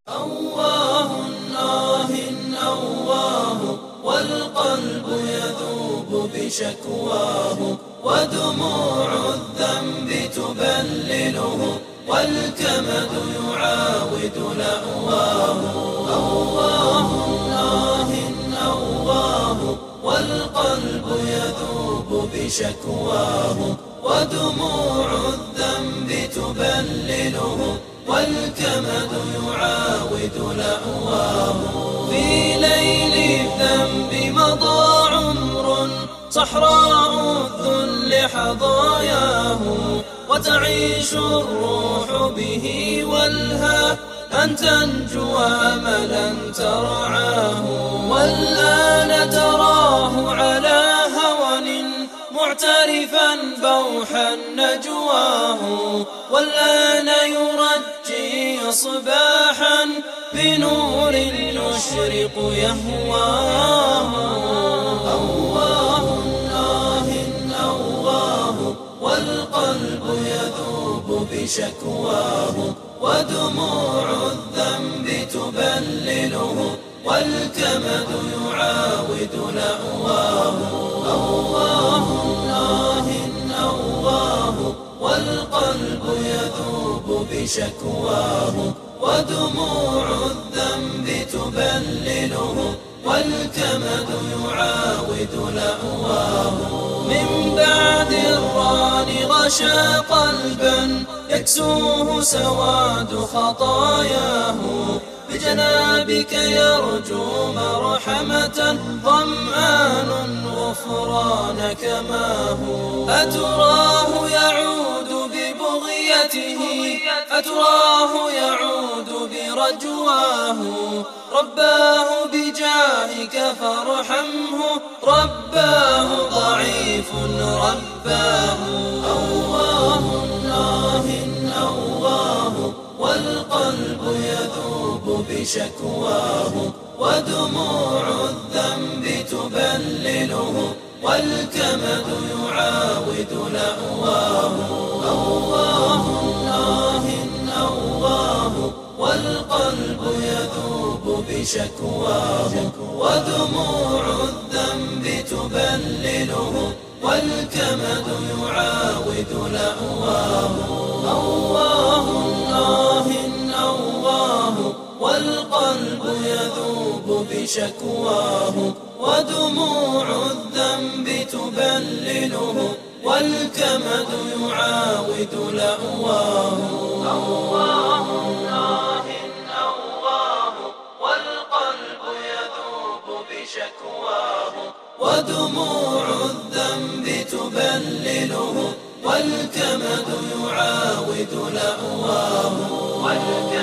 أواه آه أواه والقلب يذوب بشكواه ودموع الذنب تبلله والكمد يعاود لأواه. أواه آه أواه والقلب يذوب بشكواه ودموع الذنب تبلله والكمد يعاود لأواه. في ليل الذنب مضى عمر صحراء الذل حظاياه وتعيش الروح به والها أن تنجو أملا ترعاه. والآن تراه على هون معترفا بوحا نجواه والآن يرجي صباحا بنور يشرق يهواه. أواه آه أواه والقلب يذوب بشكواه ودموع الذنب تبلله والكمد يعاود لأواه. أواه آه أواه والقلب يذوب بشكواه ودموع الذنب تبلله والكمد يعاود لأواه. من بعد الران غشى قلبا يكسوه سواد خطاياه بجنابك يرجو مرحمة ظمآن غفرانك ماه. أتراه يعود ببغيته أتراه يعود برجواه رباه بجاهك فارحمه رباه ضعيف رباه. أواه آه أواه والقلب يذوب بشكواه ودموع الذنب تبلله والكمد يعاود لأواه. أواه آه أواه والقلب يذوب بشكواه ودموع الذنب تبلله والكمد يعاود لأواه. أواه آه أواه والقلب يذوب بشكواه ودموع الذنب تبلله والكمد يعاود لأواه. أواه آه أواه والقلب يذوب بشكواه ودموع الذنب تبلله والكمد يعاود لأواه.